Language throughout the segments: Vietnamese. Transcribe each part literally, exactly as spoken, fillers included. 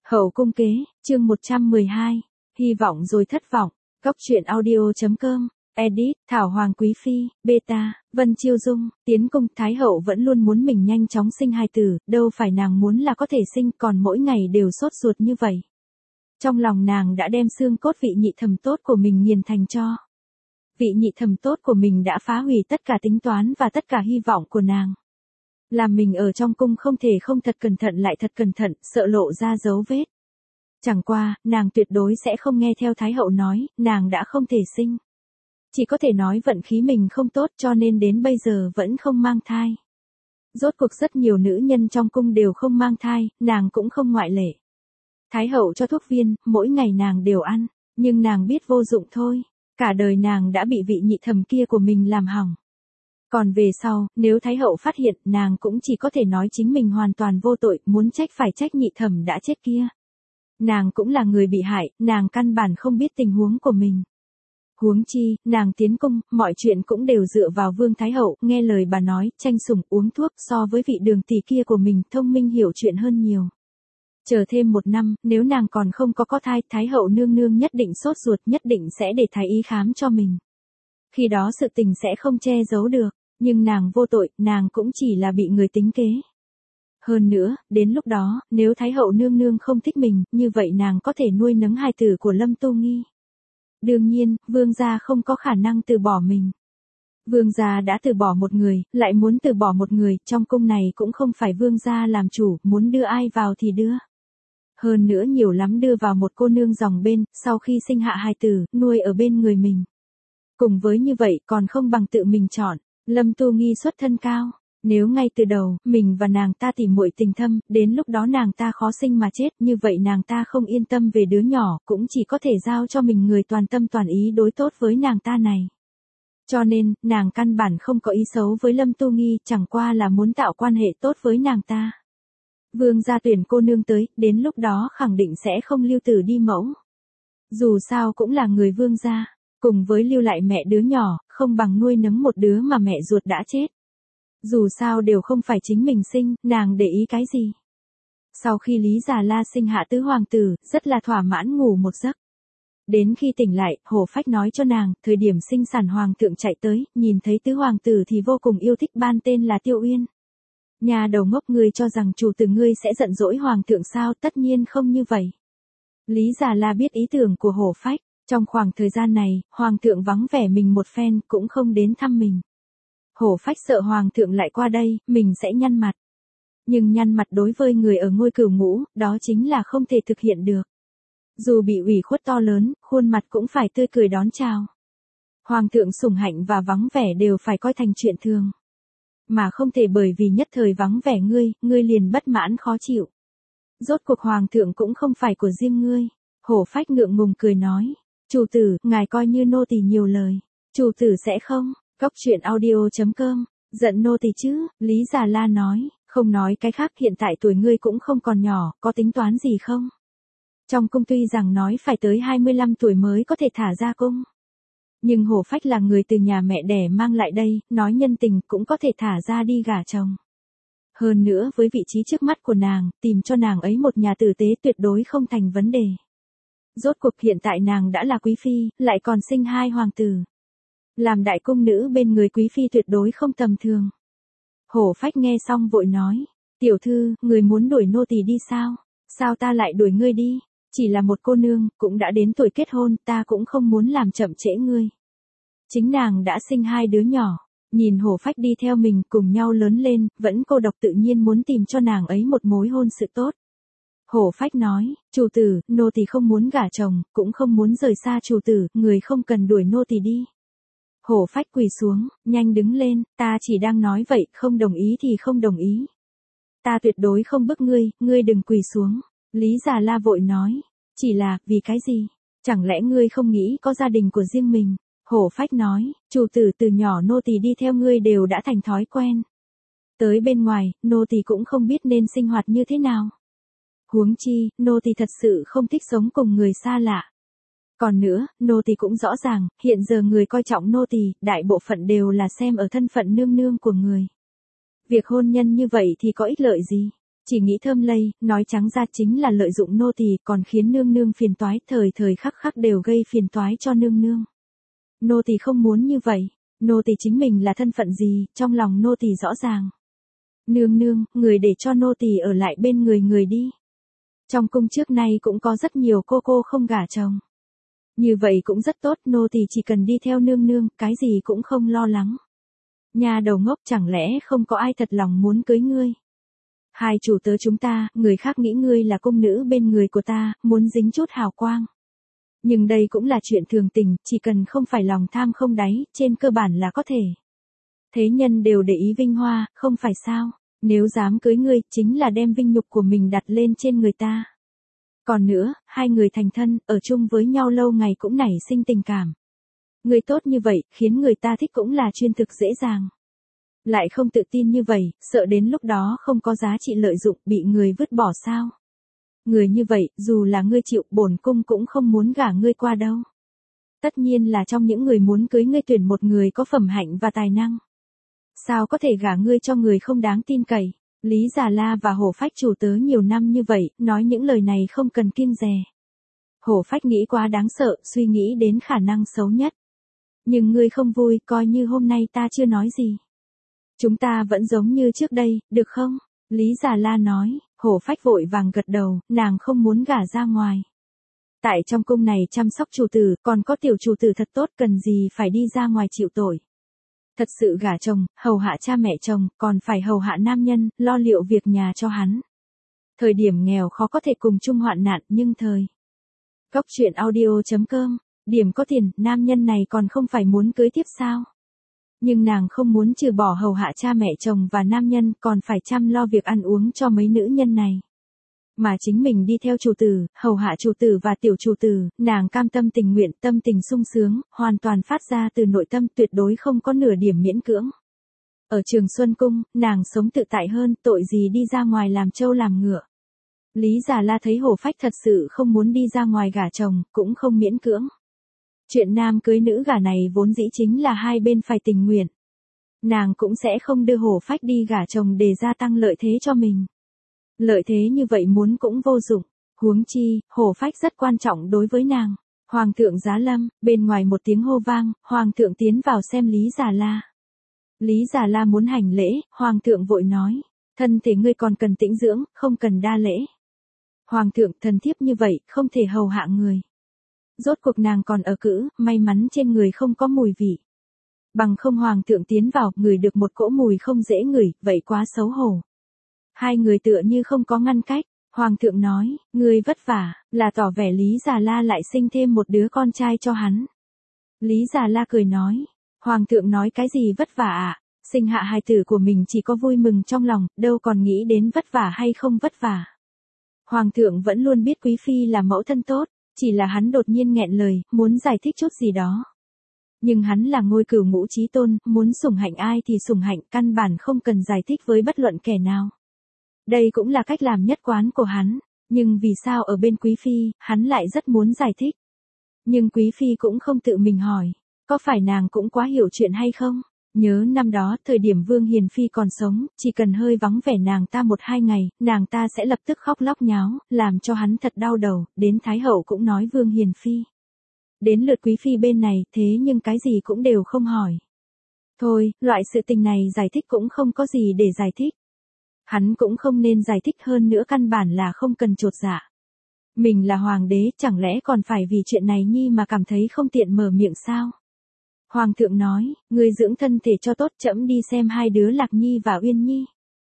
Hậu cung kế, chương một trăm mười hai, hy vọng rồi thất vọng, Cóc truyện audio.com, edit, Thảo Hoàng Quý Phi, beta, Vân Chiêu Dung, tiến cung, Thái hậu vẫn luôn muốn mình nhanh chóng sinh hài tử, đâu phải nàng muốn là có thể sinh, còn mỗi ngày đều sốt ruột như vậy. Trong lòng nàng đã đem xương cốt vị nhị thẩm tốt của mình nghiền thành tro. Vị nhị thẩm tốt của mình đã phá hủy tất cả tính toán và tất cả hy vọng của nàng. Làm mình ở trong cung không thể không thật cẩn thận lại thật cẩn thận, sợ lộ ra dấu vết. Chẳng qua, nàng tuyệt đối sẽ không nghe theo Thái hậu nói, nàng đã không thể sinh. Chỉ có thể nói vận khí mình không tốt cho nên đến bây giờ vẫn không mang thai. Rốt cuộc rất nhiều nữ nhân trong cung đều không mang thai, nàng cũng không ngoại lệ. Thái hậu cho thuốc viên, mỗi ngày nàng đều ăn, nhưng nàng biết vô dụng thôi. Cả đời nàng đã bị vị nhị thẩm kia của mình làm hỏng. Còn về sau, nếu Thái hậu phát hiện, nàng cũng chỉ có thể nói chính mình hoàn toàn vô tội, muốn trách phải trách nhị thẩm đã chết kia. Nàng cũng là người bị hại, nàng căn bản không biết tình huống của mình. Huống chi, nàng tiến cung, mọi chuyện cũng đều dựa vào Vương Thái hậu, nghe lời bà nói, tranh sủng uống thuốc, so với vị đường tỷ kia của mình, thông minh hiểu chuyện hơn nhiều. Chờ thêm một năm, nếu nàng còn không có có thai, Thái hậu nương nương nhất định sốt ruột, nhất định sẽ để thái y khám cho mình. Khi đó sự tình sẽ không che giấu được, nhưng nàng vô tội, nàng cũng chỉ là bị người tính kế. Hơn nữa, đến lúc đó, nếu Thái hậu nương nương không thích mình, như vậy nàng có thể nuôi nấng hài tử của Lâm Tô Nghi. Đương nhiên, Vương gia không có khả năng từ bỏ mình. Vương gia đã từ bỏ một người, lại muốn từ bỏ một người, trong cung này cũng không phải Vương gia làm chủ, muốn đưa ai vào thì đưa. Hơn nữa nhiều lắm đưa vào một cô nương dòng bên, sau khi sinh hạ hài tử, nuôi ở bên người mình. Cùng với như vậy còn không bằng tự mình chọn, Lâm Tu Nghi xuất thân cao. Nếu ngay từ đầu, mình và nàng ta tỉ muội tình thâm, đến lúc đó nàng ta khó sinh mà chết, như vậy nàng ta không yên tâm về đứa nhỏ, cũng chỉ có thể giao cho mình người toàn tâm toàn ý đối tốt với nàng ta này. Cho nên, nàng căn bản không có ý xấu với Lâm Tu Nghi, chẳng qua là muốn tạo quan hệ tốt với nàng ta. Vương gia tuyển cô nương tới, đến lúc đó khẳng định sẽ không lưu tử đi mẫu. Dù sao cũng là người vương gia, cùng với lưu lại mẹ đứa nhỏ, không bằng nuôi nấng một đứa mà mẹ ruột đã chết. Dù sao đều không phải chính mình sinh, nàng để ý cái gì. Sau khi Lý Già La sinh hạ tứ hoàng tử, rất là thỏa mãn ngủ một giấc. Đến khi tỉnh lại, Hổ Phách nói cho nàng, thời điểm sinh sản hoàng thượng chạy tới, nhìn thấy tứ hoàng tử thì vô cùng yêu thích, ban tên là Tiêu Uyên. Nhà đầu ngốc, ngươi cho rằng chủ tử ngươi sẽ giận dỗi hoàng thượng sao, tất nhiên không như vậy. Lý Già La biết ý tưởng của Hổ Phách, trong khoảng thời gian này, hoàng thượng vắng vẻ mình một phen, cũng không đến thăm mình. Hổ Phách sợ hoàng thượng lại qua đây, mình sẽ nhăn mặt. Nhưng nhăn mặt đối với người ở ngôi cửu ngũ, đó chính là không thể thực hiện được. Dù bị ủy khuất to lớn, khuôn mặt cũng phải tươi cười đón chào. Hoàng thượng sủng hạnh và vắng vẻ đều phải coi thành chuyện thường. Mà không thể bởi vì nhất thời vắng vẻ ngươi, ngươi liền bất mãn khó chịu. Rốt cuộc hoàng thượng cũng không phải của riêng ngươi. Hổ Phách ngượng ngùng cười nói. Chủ tử, ngài coi như nô tỳ nhiều lời. Chủ tử sẽ không. Cóc truyện audio.com, giận nô tỳ chứ, Lý Già La nói, không nói cái khác, hiện tại tuổi ngươi cũng không còn nhỏ, có tính toán gì không? Trong cung tuy rằng nói phải tới hai mươi lăm tuổi mới có thể thả ra cung. Nhưng Hổ Phách là người từ nhà mẹ đẻ mang lại đây, nói nhân tình cũng có thể thả ra đi gả chồng. Hơn nữa với vị trí trước mắt của nàng, tìm cho nàng ấy một nhà tử tế tuyệt đối không thành vấn đề. Rốt cuộc hiện tại nàng đã là quý phi, lại còn sinh hai hoàng tử. Làm đại cung nữ bên người quý phi tuyệt đối không tầm thường. Hổ Phách nghe xong vội nói, tiểu thư, người muốn đuổi nô tỳ đi sao? Sao ta lại đuổi ngươi đi? Chỉ là một cô nương, cũng đã đến tuổi kết hôn, ta cũng không muốn làm chậm trễ ngươi. Chính nàng đã sinh hai đứa nhỏ, nhìn Hổ Phách đi theo mình cùng nhau lớn lên, vẫn cô độc tự nhiên muốn tìm cho nàng ấy một mối hôn sự tốt. Hổ Phách nói, chủ tử, nô tỳ không muốn gả chồng, cũng không muốn rời xa chủ tử, người không cần đuổi nô tỳ đi. Hổ Phách quỳ xuống, nhanh đứng lên, ta chỉ đang nói vậy, không đồng ý thì không đồng ý. Ta tuyệt đối không bức ngươi, ngươi đừng quỳ xuống. Lý Già La vội nói, chỉ là, vì cái gì? Chẳng lẽ ngươi không nghĩ có gia đình của riêng mình? Hổ Phách nói, chủ tử từ nhỏ nô tỳ đi theo ngươi đều đã thành thói quen. Tới bên ngoài, nô tỳ cũng không biết nên sinh hoạt như thế nào. Huống chi, nô tỳ thật sự không thích sống cùng người xa lạ. Còn nữa, nô tỳ cũng rõ ràng, hiện giờ người coi trọng nô tỳ, đại bộ phận đều là xem ở thân phận nương nương của người. Việc hôn nhân như vậy thì có ích lợi gì? Chỉ nghĩ thơm lây, nói trắng ra chính là lợi dụng nô tỳ, còn khiến nương nương phiền toái, thời thời khắc khắc đều gây phiền toái cho nương nương. Nô tỳ không muốn như vậy, nô tỳ chính mình là thân phận gì, trong lòng nô tỳ rõ ràng. Nương nương, người để cho nô tỳ ở lại bên người người đi. Trong cung trước nay cũng có rất nhiều cô cô không gả chồng. Như vậy cũng rất tốt, nô tỳ chỉ cần đi theo nương nương, cái gì cũng không lo lắng. Nhà đầu ngốc, chẳng lẽ không có ai thật lòng muốn cưới ngươi? Hai chủ tớ chúng ta, người khác nghĩ ngươi là cung nữ bên người của ta, muốn dính chút hào quang. Nhưng đây cũng là chuyện thường tình, chỉ cần không phải lòng tham không đáy, trên cơ bản là có thể. Thế nhân đều để ý vinh hoa, không phải sao? Nếu dám cưới ngươi, chính là đem vinh nhục của mình đặt lên trên người ta. Còn nữa, hai người thành thân, ở chung với nhau lâu ngày cũng nảy sinh tình cảm. Người tốt như vậy, khiến người ta thích cũng là chuyên thực dễ dàng. Lại không tự tin như vậy, sợ đến lúc đó không có giá trị lợi dụng, bị người vứt bỏ sao? Người như vậy, dù là ngươi chịu, bổn cung cũng không muốn gả ngươi qua đâu. Tất nhiên là trong những người muốn cưới ngươi tuyển một người có phẩm hạnh và tài năng. Sao có thể gả ngươi cho người không đáng tin cậy? Lý Già La và Hổ Phách chủ tớ nhiều năm như vậy, nói những lời này không cần kiêng dè. Hổ Phách nghĩ quá đáng sợ, suy nghĩ đến khả năng xấu nhất. Nhưng ngươi không vui, coi như hôm nay ta chưa nói gì. Chúng ta vẫn giống như trước đây, được không? Lý Già La nói, Hổ Phách vội vàng gật đầu, nàng không muốn gả ra ngoài. Tại trong cung này chăm sóc chủ tử, còn có tiểu chủ tử thật tốt, cần gì phải đi ra ngoài chịu tội. Thật sự gả chồng, hầu hạ cha mẹ chồng, còn phải hầu hạ nam nhân, lo liệu việc nhà cho hắn. Thời điểm nghèo khó có thể cùng chung hoạn nạn, nhưng thời. Góc truyện audio chấm com, điểm có tiền, nam nhân này còn không phải muốn cưới tiếp sao? Nhưng nàng không muốn trừ bỏ hầu hạ cha mẹ chồng và nam nhân, còn phải chăm lo việc ăn uống cho mấy nữ nhân này. Mà chính mình đi theo chủ tử, hầu hạ chủ tử và tiểu chủ tử, nàng cam tâm tình nguyện, tâm tình sung sướng, hoàn toàn phát ra từ nội tâm, tuyệt đối không có nửa điểm miễn cưỡng. Ở Trường Xuân Cung, nàng sống tự tại hơn, tội gì đi ra ngoài làm trâu làm ngựa. Lý Già La thấy Hổ Phách thật sự không muốn đi ra ngoài gả chồng, cũng không miễn cưỡng. Chuyện nam cưới nữ gả này vốn dĩ chính là hai bên phải tình nguyện. Nàng cũng sẽ không đưa Hổ Phách đi gả chồng để gia tăng lợi thế cho mình. Lợi thế như vậy muốn cũng vô dụng, huống chi, Hổ Phách rất quan trọng đối với nàng. Hoàng thượng giá lâm, bên ngoài một tiếng hô vang, Hoàng thượng tiến vào xem Lý Già La. Lý Già La muốn hành lễ, Hoàng thượng vội nói, thân thể ngươi còn cần tĩnh dưỡng, không cần đa lễ. Hoàng thượng, thần thiếp như vậy, không thể hầu hạ người. Rốt cuộc nàng còn ở cữ, may mắn trên người không có mùi vị. Bằng không Hoàng thượng tiến vào, ngửi được một cỗ mùi không dễ ngửi, vậy quá xấu hổ. Hai người tựa như không có ngăn cách, Hoàng thượng nói, ngươi vất vả, là tỏ vẻ Lý Già La lại sinh thêm một đứa con trai cho hắn. Lý Già La cười nói, Hoàng thượng nói cái gì vất vả ạ, à? Sinh hạ hài tử của mình chỉ có vui mừng trong lòng, đâu còn nghĩ đến vất vả hay không vất vả. Hoàng thượng vẫn luôn biết Quý Phi là mẫu thân tốt, chỉ là hắn đột nhiên nghẹn lời, muốn giải thích chút gì đó. Nhưng hắn là ngôi cửu ngũ chí tôn, muốn sủng hạnh ai thì sủng hạnh, căn bản không cần giải thích với bất luận kẻ nào. Đây cũng là cách làm nhất quán của hắn, nhưng vì sao ở bên Quý Phi, hắn lại rất muốn giải thích. Nhưng Quý Phi cũng không tự mình hỏi, có phải nàng cũng quá hiểu chuyện hay không? Nhớ năm đó, thời điểm Vương Hiền Phi còn sống, chỉ cần hơi vắng vẻ nàng ta một hai ngày, nàng ta sẽ lập tức khóc lóc nháo, làm cho hắn thật đau đầu, đến Thái Hậu cũng nói Vương Hiền Phi. Đến lượt Quý Phi bên này, thế nhưng cái gì cũng đều không hỏi. Thôi, loại sự tình này giải thích cũng không có gì để giải thích. Hắn cũng không nên giải thích, hơn nữa căn bản là không cần chột dạ. Mình là hoàng đế, chẳng lẽ còn phải vì chuyện này nhi mà cảm thấy không tiện mở miệng sao? Hoàng thượng nói, ngươi dưỡng thân thể cho tốt, trẫm đi xem hai đứa Lạc Nhi và Uyên Nhi.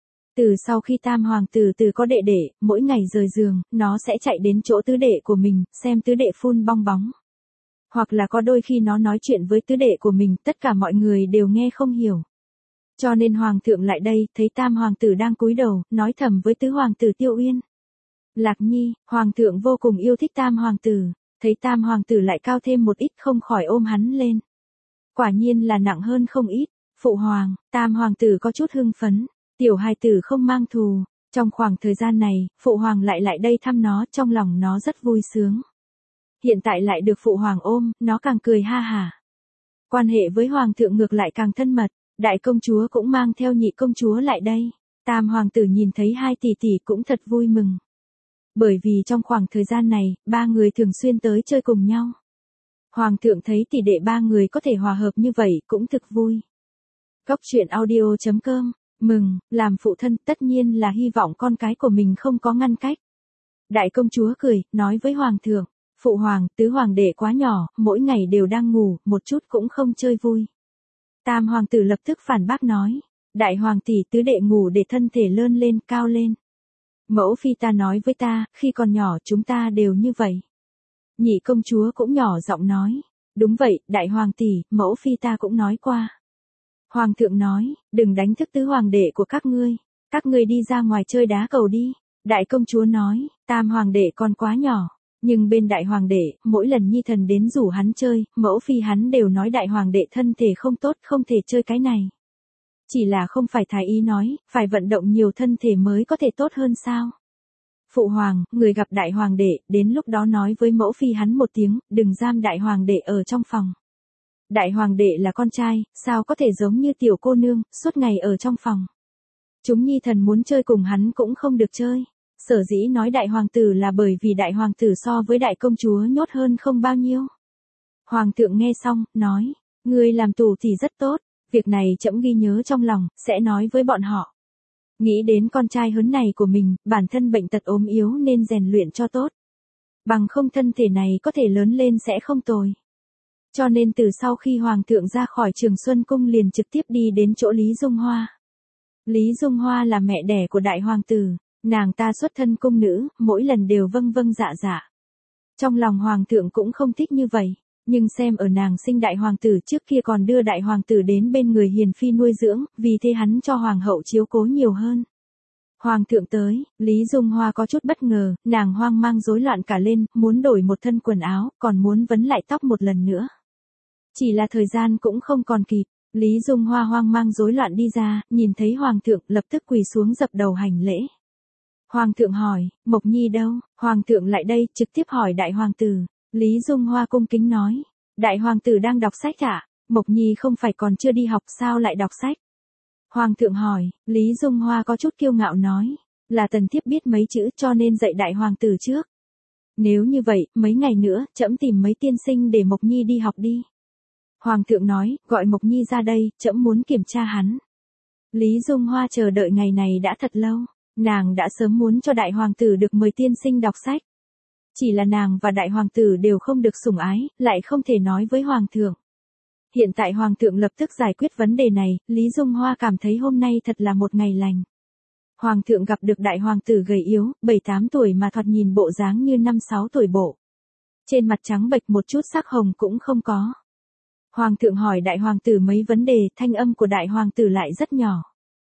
Từ sau khi tam hoàng tử từ có đệ đệ, mỗi ngày rời giường, nó sẽ chạy đến chỗ tứ đệ của mình, xem tứ đệ phun bong bóng. Hoặc là có đôi khi nó nói chuyện với tứ đệ của mình, tất cả mọi người đều nghe không hiểu. Cho nên hoàng thượng lại đây, thấy tam hoàng tử đang cúi đầu, nói thầm với tứ hoàng tử Tiêu Uyên. Lạc Nhi, hoàng thượng vô cùng yêu thích tam hoàng tử, thấy tam hoàng tử lại cao thêm một ít, không khỏi ôm hắn lên. Quả nhiên là nặng hơn không ít. Phụ hoàng, tam hoàng tử có chút hưng phấn, tiểu hài tử không mang thù. Trong khoảng thời gian này, phụ hoàng lại lại đây thăm nó, trong lòng nó rất vui sướng. Hiện tại lại được phụ hoàng ôm, nó càng cười ha hả. Quan hệ với hoàng thượng ngược lại càng thân mật, đại công chúa cũng mang theo nhị công chúa lại đây. Tam hoàng tử nhìn thấy hai tỷ tỷ cũng thật vui mừng. Bởi vì trong khoảng thời gian này, ba người thường xuyên tới chơi cùng nhau. Hoàng thượng thấy tỷ đệ ba người có thể hòa hợp như vậy cũng thực vui. Góc truyện audio chấm com, mừng, làm phụ thân tất nhiên là hy vọng con cái của mình không có ngăn cách. Đại công chúa cười, nói với hoàng thượng, phụ hoàng, tứ hoàng đệ quá nhỏ, mỗi ngày đều đang ngủ, một chút cũng không chơi vui. Tam hoàng tử lập tức phản bác nói, đại hoàng tỷ tứ đệ ngủ để thân thể lớn lên, cao lên. Mẫu phi ta nói với ta, khi còn nhỏ chúng ta đều như vậy. Nhị công chúa cũng nhỏ giọng nói, đúng vậy, đại hoàng tỷ, mẫu phi ta cũng nói qua. Hoàng thượng nói, đừng đánh thức tứ hoàng đệ của các ngươi, các ngươi đi ra ngoài chơi đá cầu đi. Đại công chúa nói, tam hoàng đệ còn quá nhỏ, nhưng bên đại hoàng đệ, mỗi lần nhi thần đến rủ hắn chơi, mẫu phi hắn đều nói đại hoàng đệ thân thể không tốt, không thể chơi cái này. Chỉ là không phải thái y nói, phải vận động nhiều thân thể mới có thể tốt hơn sao. Phụ hoàng, người gặp đại hoàng đệ, đến lúc đó nói với mẫu phi hắn một tiếng, đừng giam đại hoàng đệ ở trong phòng. Đại hoàng đệ là con trai, sao có thể giống như tiểu cô nương, suốt ngày ở trong phòng. Chúng nhi thần muốn chơi cùng hắn cũng không được chơi. Sở dĩ nói đại hoàng tử là bởi vì đại hoàng tử so với đại công chúa nhốt hơn không bao nhiêu. Hoàng thượng nghe xong, nói, ngươi làm tù thì rất tốt, việc này trẫm ghi nhớ trong lòng, sẽ nói với bọn họ. Nghĩ đến con trai hớn này của mình, bản thân bệnh tật ốm yếu nên rèn luyện cho tốt. Bằng không thân thể này có thể lớn lên sẽ không tồi. Cho nên từ sau khi Hoàng thượng ra khỏi Trường Xuân Cung liền trực tiếp đi đến chỗ Lý Dung Hoa. Lý Dung Hoa là mẹ đẻ của đại hoàng tử, nàng ta xuất thân cung nữ, mỗi lần đều vâng vâng dạ dạ. Trong lòng Hoàng thượng cũng không thích như vậy, nhưng xem ở nàng sinh đại hoàng tử trước kia còn đưa đại hoàng tử đến bên người hiền phi nuôi dưỡng, vì thế hắn cho hoàng hậu chiếu cố nhiều hơn. Hoàng thượng tới, Lý Dung Hoa có chút bất ngờ, nàng hoang mang rối loạn cả lên, muốn đổi một thân quần áo, còn muốn vấn lại tóc một lần nữa. Chỉ là thời gian cũng không còn kịp, Lý Dung Hoa hoang mang rối loạn đi ra, nhìn thấy Hoàng thượng lập tức quỳ xuống dập đầu hành lễ. Hoàng thượng hỏi, Mộc Nhi đâu? Hoàng thượng lại đây, trực tiếp hỏi đại hoàng tử. Lý Dung Hoa cung kính nói, đại hoàng tử đang đọc sách ạ, à? Mộc Nhi không phải còn chưa đi học sao lại đọc sách? Hoàng thượng hỏi, Lý Dung Hoa có chút kiêu ngạo nói, là tần thiếp biết mấy chữ cho nên dạy đại hoàng tử trước. Nếu như vậy, mấy ngày nữa, trẫm tìm mấy tiên sinh để Mộc Nhi đi học đi. Hoàng thượng nói, gọi Mộc Nhi ra đây, trẫm muốn kiểm tra hắn. Lý Dung Hoa chờ đợi ngày này đã thật lâu, nàng đã sớm muốn cho đại hoàng tử được mời tiên sinh đọc sách. Chỉ là nàng và đại hoàng tử đều không được sủng ái, lại không thể nói với hoàng thượng. Hiện tại hoàng thượng lập tức giải quyết vấn đề này, Lý Dung Hoa cảm thấy hôm nay thật là một ngày lành. Hoàng thượng gặp được đại hoàng tử gầy yếu, bảy tám tuổi mà thoạt nhìn bộ dáng như năm sáu tuổi bộ. Trên mặt trắng bệch một chút sắc hồng cũng không có. Hoàng thượng hỏi đại hoàng tử mấy vấn đề, thanh âm của đại hoàng tử lại rất nhỏ.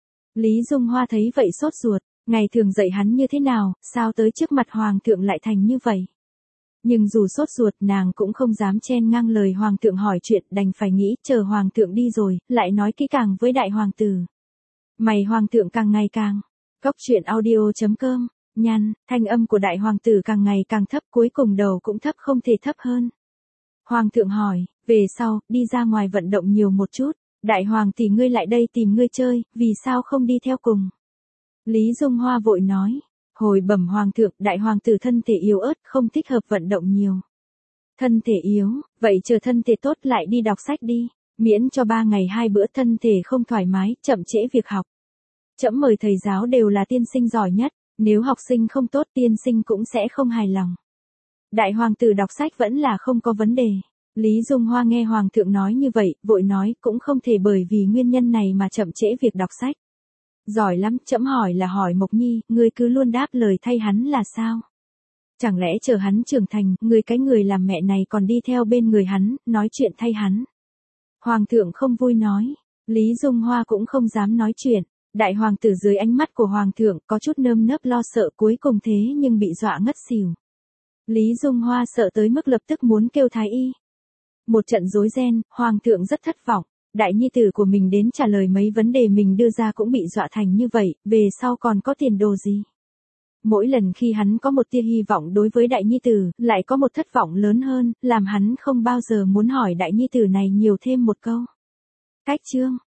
Lý Dung Hoa thấy vậy sốt ruột, ngày thường dạy hắn như thế nào, sao tới trước mặt hoàng thượng lại thành như vậy. Nhưng dù sốt ruột nàng cũng không dám chen ngang lời hoàng thượng hỏi chuyện, đành phải nghĩ chờ hoàng thượng đi rồi, lại nói kỹ càng với đại hoàng tử. Mày hoàng thượng càng ngày càng, góc truyện audio chấm com, nhăn, thanh âm của đại hoàng tử càng ngày càng thấp, cuối cùng đầu cũng thấp không thể thấp hơn. Hoàng thượng hỏi, về sau, đi ra ngoài vận động nhiều một chút, đại hoàng tỷ ngươi lại đây tìm ngươi chơi, vì sao không đi theo cùng? Lý Dung Hoa vội nói, hồi bẩm hoàng thượng, đại hoàng tử thân thể yếu ớt, không thích hợp vận động nhiều. Thân thể yếu, vậy chờ thân thể tốt lại đi đọc sách đi, miễn cho ba ngày hai bữa thân thể không thoải mái, chậm trễ việc học. Trẫm mời thầy giáo đều là tiên sinh giỏi nhất, nếu học sinh không tốt tiên sinh cũng sẽ không hài lòng. Đại hoàng tử đọc sách vẫn là không có vấn đề. Lý Dung Hoa nghe hoàng thượng nói như vậy, vội nói cũng không thể bởi vì nguyên nhân này mà chậm trễ việc đọc sách. Giỏi lắm, trẫm hỏi là hỏi Mộc Nhi, ngươi cứ luôn đáp lời thay hắn là sao? Chẳng lẽ chờ hắn trưởng thành, ngươi cái người làm mẹ này còn đi theo bên người hắn, nói chuyện thay hắn? Hoàng thượng không vui nói, Lý Dung Hoa cũng không dám nói chuyện. Đại hoàng tử dưới ánh mắt của hoàng thượng có chút nơm nớp lo sợ cuối cùng thế nhưng bị dọa ngất xỉu. Lý Dung Hoa sợ tới mức lập tức muốn kêu thái y. Một trận rối ren, hoàng thượng rất thất vọng. Đại nhi tử của mình đến trả lời mấy vấn đề mình đưa ra cũng bị dọa thành như vậy, về sau còn có tiền đồ gì. Mỗi lần khi hắn có một tia hy vọng đối với đại nhi tử, lại có một thất vọng lớn hơn, làm hắn không bao giờ muốn hỏi đại nhi tử này nhiều thêm một câu. Cách chương